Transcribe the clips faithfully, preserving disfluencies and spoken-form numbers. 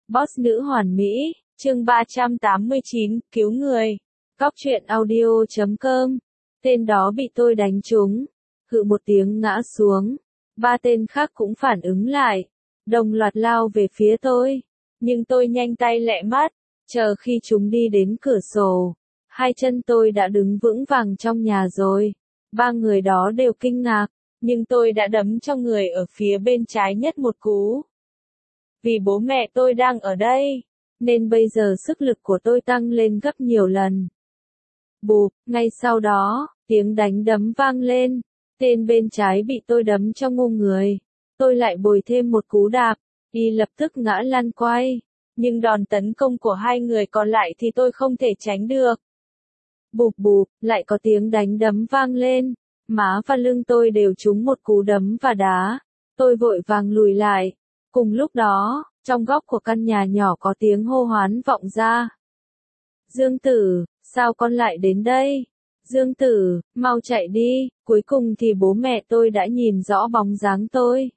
Boss nữ hoàn mỹ, chương ba trăm tám mươi chín, cứu người. Góc truyện audio chấm com. Tên đó bị tôi đánh trúng. Hự một tiếng ngã xuống. Ba tên khác cũng phản ứng lại. Đồng loạt lao về phía tôi. Nhưng tôi nhanh tay lẹ mắt. Chờ khi chúng đi đến cửa sổ. Hai chân tôi đã đứng vững vàng trong nhà rồi. Ba người đó đều kinh ngạc. Nhưng tôi đã đấm cho người ở phía bên trái nhất một cú. Vì bố mẹ tôi đang ở đây, nên bây giờ sức lực của tôi tăng lên gấp nhiều lần. Bụp, ngay sau đó, tiếng đánh đấm vang lên. Tên bên trái bị tôi đấm cho ngu người. Tôi lại bồi thêm một cú đạp, y lập tức ngã lăn quay. Nhưng đòn tấn công của hai người còn lại thì tôi không thể tránh được. Bụp bụp, lại có tiếng đánh đấm vang lên. Má và lưng tôi đều trúng một cú đấm và đá. Tôi vội vàng lùi lại. Cùng lúc đó, trong góc của căn nhà nhỏ có tiếng hô hoán vọng ra. Dương Tử, sao con lại đến đây? Dương Tử, mau chạy đi. Cuối cùng thì bố mẹ tôi đã nhìn rõ bóng dáng tôi.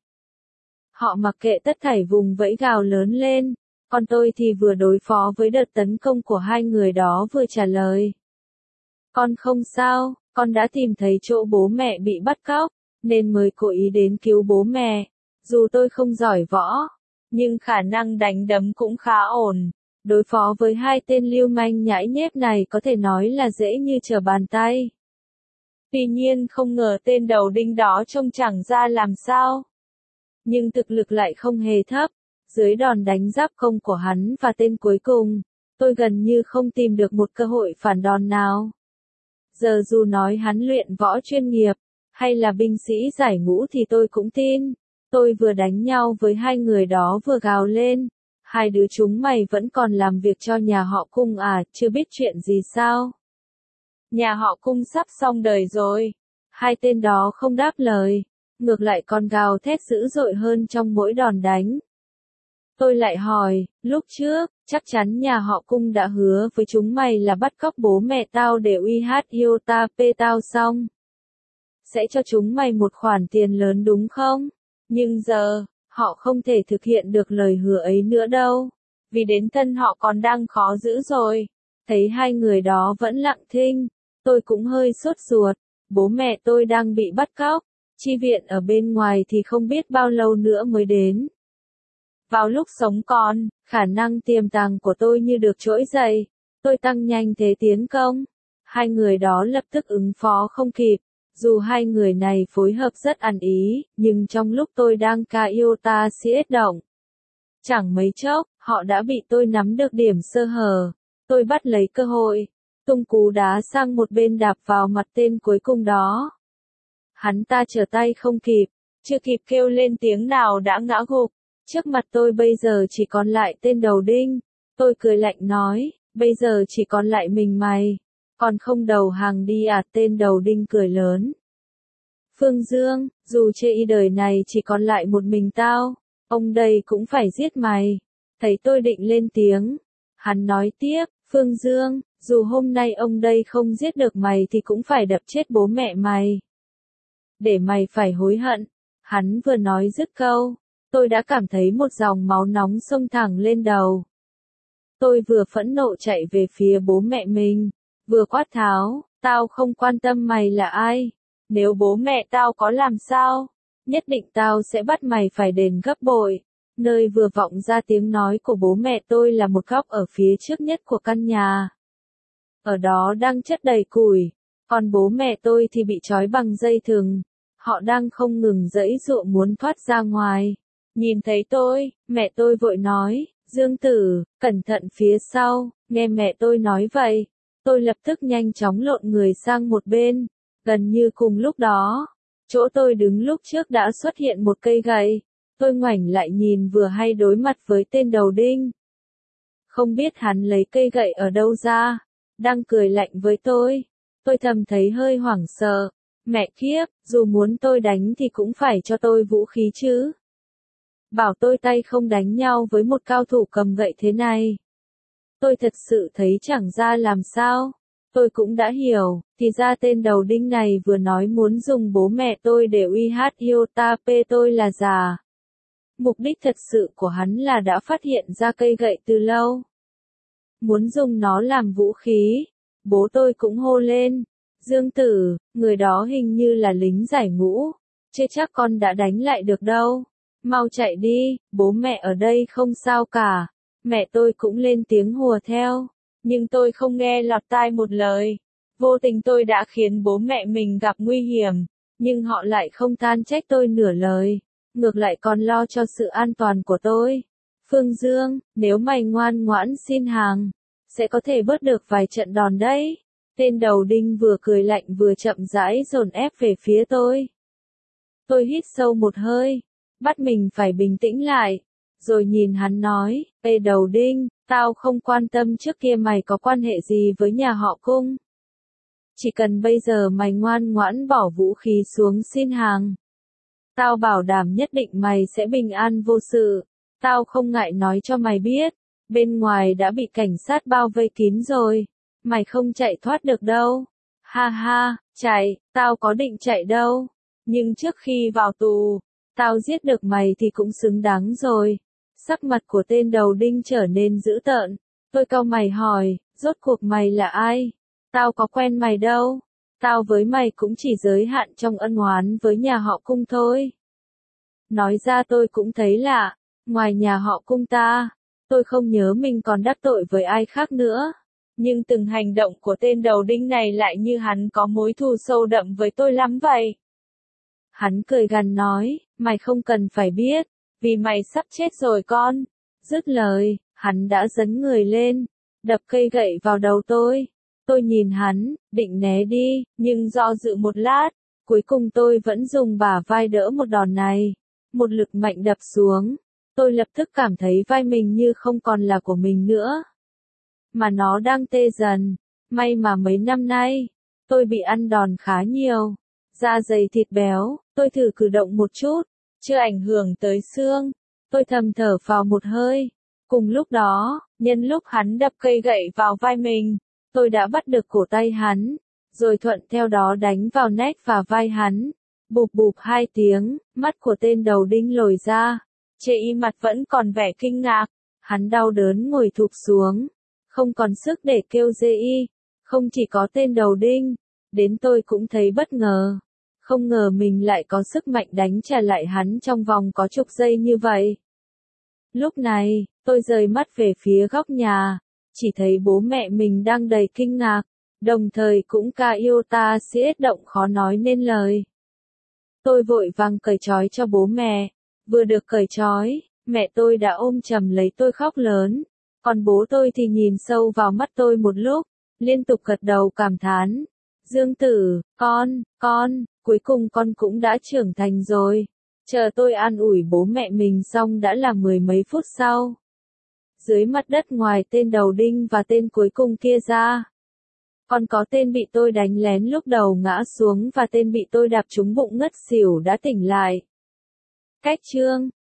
Họ mặc kệ tất thảy vùng vẫy gào lớn lên. Còn tôi thì vừa đối phó với đợt tấn công của hai người đó vừa trả lời. Con không sao, con đã tìm thấy chỗ bố mẹ bị bắt cóc, nên mới cố ý đến cứu bố mẹ. Dù tôi không giỏi võ, nhưng khả năng đánh đấm cũng khá ổn. Đối phó với hai tên lưu manh nhãi nhép này có thể nói là dễ như trở bàn tay. Tuy nhiên không ngờ tên đầu đinh đó trông chẳng ra làm sao. Nhưng thực lực lại không hề thấp. Dưới đòn đánh giáp công của hắn và tên cuối cùng, tôi gần như không tìm được một cơ hội phản đòn nào. Giờ dù nói hắn luyện võ chuyên nghiệp, hay là binh sĩ giải ngũ thì tôi cũng tin. Tôi vừa đánh nhau với hai người đó vừa gào lên. Hai đứa chúng mày vẫn còn làm việc cho nhà họ Cung à, chưa biết chuyện gì sao? Nhà họ Cung sắp xong đời rồi. Hai tên đó không đáp lời, ngược lại còn gào thét dữ dội hơn trong mỗi đòn đánh. Tôi lại hỏi, lúc trước, chắc chắn nhà họ Cung đã hứa với chúng mày là bắt cóc bố mẹ tao để uy hát Iota P tao xong. Sẽ cho chúng mày một khoản tiền lớn đúng không? Nhưng giờ, họ không thể thực hiện được lời hứa ấy nữa đâu. Vì đến thân họ còn đang khó giữ rồi. Thấy hai người đó vẫn lặng thinh, tôi cũng hơi sốt ruột. Bố mẹ tôi đang bị bắt cóc. Chi viện ở bên ngoài thì không biết bao lâu nữa mới đến. Vào lúc sống còn, khả năng tiềm tàng của tôi như được trỗi dậy. Tôi tăng nhanh thế tiến công. Hai người đó lập tức ứng phó không kịp. Dù hai người này phối hợp rất ăn ý, nhưng trong lúc tôi đang ca Iota siết động, chẳng mấy chốc, họ đã bị tôi nắm được điểm sơ hở. Tôi bắt lấy cơ hội, tung cú đá sang một bên đạp vào mặt tên cuối cùng đó. Hắn ta trở tay không kịp, chưa kịp kêu lên tiếng nào đã ngã gục. Trước mặt tôi bây giờ chỉ còn lại tên đầu đinh. Tôi cười lạnh nói, bây giờ chỉ còn lại mình mày. Còn không đầu hàng đi à? Tên đầu đinh cười lớn. Phương Dương, dù chê y đời này chỉ còn lại một mình tao, ông đây cũng phải giết mày. Thấy tôi định lên tiếng, hắn nói tiếp, Phương Dương, dù hôm nay ông đây không giết được mày thì cũng phải đập chết bố mẹ mày. Để mày phải hối hận. Hắn vừa nói dứt câu, tôi đã cảm thấy một dòng máu nóng xông thẳng lên đầu. Tôi vừa phẫn nộ chạy về phía bố mẹ mình, vừa quát tháo, tao không quan tâm mày là ai. Nếu bố mẹ tao có làm sao, nhất định tao sẽ bắt mày phải đền gấp bội. Nơi vừa vọng ra tiếng nói của bố mẹ tôi là một góc ở phía trước nhất của căn nhà. Ở đó đang chất đầy củi, còn bố mẹ tôi thì bị trói bằng dây thừng. Họ đang không ngừng giãy giụa muốn thoát ra ngoài. Nhìn thấy tôi, mẹ tôi vội nói, Dương Tử, cẩn thận phía sau. Nghe mẹ tôi nói vậy, tôi lập tức nhanh chóng lộn người sang một bên. Gần như cùng lúc đó, chỗ tôi đứng lúc trước đã xuất hiện một cây gậy. Tôi ngoảnh lại nhìn vừa hay đối mặt với tên đầu đinh. Không biết hắn lấy cây gậy ở đâu ra, đang cười lạnh với tôi. Tôi thầm thấy hơi hoảng sợ. Mẹ kiếp, dù muốn tôi đánh thì cũng phải cho tôi vũ khí chứ. Bảo tôi tay không đánh nhau với một cao thủ cầm gậy thế này. Tôi thật sự thấy chẳng ra làm sao. Tôi cũng đã hiểu, thì ra tên đầu đinh này vừa nói muốn dùng bố mẹ tôi để uy hát Iota P tôi là giả. Mục đích thật sự của hắn là đã phát hiện ra cây gậy từ lâu. Muốn dùng nó làm vũ khí. Bố tôi cũng hô lên. Dương Tử, người đó hình như là lính giải ngũ. Chưa chắc con đã đánh lại được đâu. Mau chạy đi, bố mẹ ở đây không sao cả. Mẹ tôi cũng lên tiếng hùa theo. Nhưng tôi không nghe lọt tai một lời. Vô tình tôi đã khiến bố mẹ mình gặp nguy hiểm. Nhưng họ lại không than trách tôi nửa lời. Ngược lại còn lo cho sự an toàn của tôi. Phương Dương, nếu mày ngoan ngoãn xin hàng, sẽ có thể bớt được vài trận đòn đấy. Tên đầu đinh vừa cười lạnh vừa chậm rãi dồn ép về phía tôi. Tôi hít sâu một hơi, bắt mình phải bình tĩnh lại, rồi nhìn hắn nói, ê đầu đinh, tao không quan tâm trước kia mày có quan hệ gì với nhà họ Cung. Chỉ cần bây giờ mày ngoan ngoãn bỏ vũ khí xuống xin hàng. Tao bảo đảm nhất định mày sẽ bình an vô sự. Tao không ngại nói cho mày biết, bên ngoài đã bị cảnh sát bao vây kín rồi. Mày không chạy thoát được đâu. Ha ha, chạy, tao có định chạy đâu. Nhưng trước khi vào tù, tao giết được mày thì cũng xứng đáng rồi. Sắc mặt của tên đầu đinh trở nên dữ tợn. Tôi cau mày hỏi, rốt cuộc mày là ai? Tao có quen mày đâu. Tao với mày cũng chỉ giới hạn trong ân oán với nhà họ Cung thôi. Nói ra tôi cũng thấy lạ, ngoài nhà họ Cung ta, tôi không nhớ mình còn đắc tội với ai khác nữa. Nhưng từng hành động của tên đầu đinh này lại như hắn có mối thù sâu đậm với tôi lắm vậy. Hắn cười gằn nói, mày không cần phải biết, vì mày sắp chết rồi con. Dứt lời, hắn đã dấn người lên, đập cây gậy vào đầu tôi. Tôi nhìn hắn, định né đi, nhưng do dự một lát, cuối cùng tôi vẫn dùng bả vai đỡ một đòn này. Một lực mạnh đập xuống, tôi lập tức cảm thấy vai mình như không còn là của mình nữa. Mà nó đang tê dần. May mà mấy năm nay, tôi bị ăn đòn khá nhiều. Da dày thịt béo, tôi thử cử động một chút, chưa ảnh hưởng tới xương. Tôi thầm thở phào một hơi. Cùng lúc đó, nhân lúc hắn đập cây gậy vào vai mình, tôi đã bắt được cổ tay hắn, rồi thuận theo đó đánh vào nách và vai hắn. Bụp bụp hai tiếng, mắt của tên đầu đinh lồi ra. Chê y mặt vẫn còn vẻ kinh ngạc. Hắn đau đớn ngồi thụp xuống. Không còn sức để kêu dê y. Không chỉ có tên đầu đinh, đến tôi cũng thấy bất ngờ. Không ngờ mình lại có sức mạnh đánh trả lại hắn trong vòng có chục giây như vậy. Lúc này, tôi rời mắt về phía góc nhà, chỉ thấy bố mẹ mình đang đầy kinh ngạc, đồng thời cũng ca yêu ta siết động khó nói nên lời. Tôi vội vàng cởi trói cho bố mẹ, vừa được cởi trói, mẹ tôi đã ôm chầm lấy tôi khóc lớn, còn bố tôi thì nhìn sâu vào mắt tôi một lúc, liên tục gật đầu cảm thán. Dương Tử, con, con, cuối cùng con cũng đã trưởng thành rồi. Chờ tôi an ủi bố mẹ mình xong đã là mười mấy phút sau. Dưới mặt đất ngoài tên đầu đinh và tên cuối cùng kia ra, còn có tên bị tôi đánh lén lúc đầu ngã xuống và tên bị tôi đạp trúng bụng ngất xỉu đã tỉnh lại. Cách chương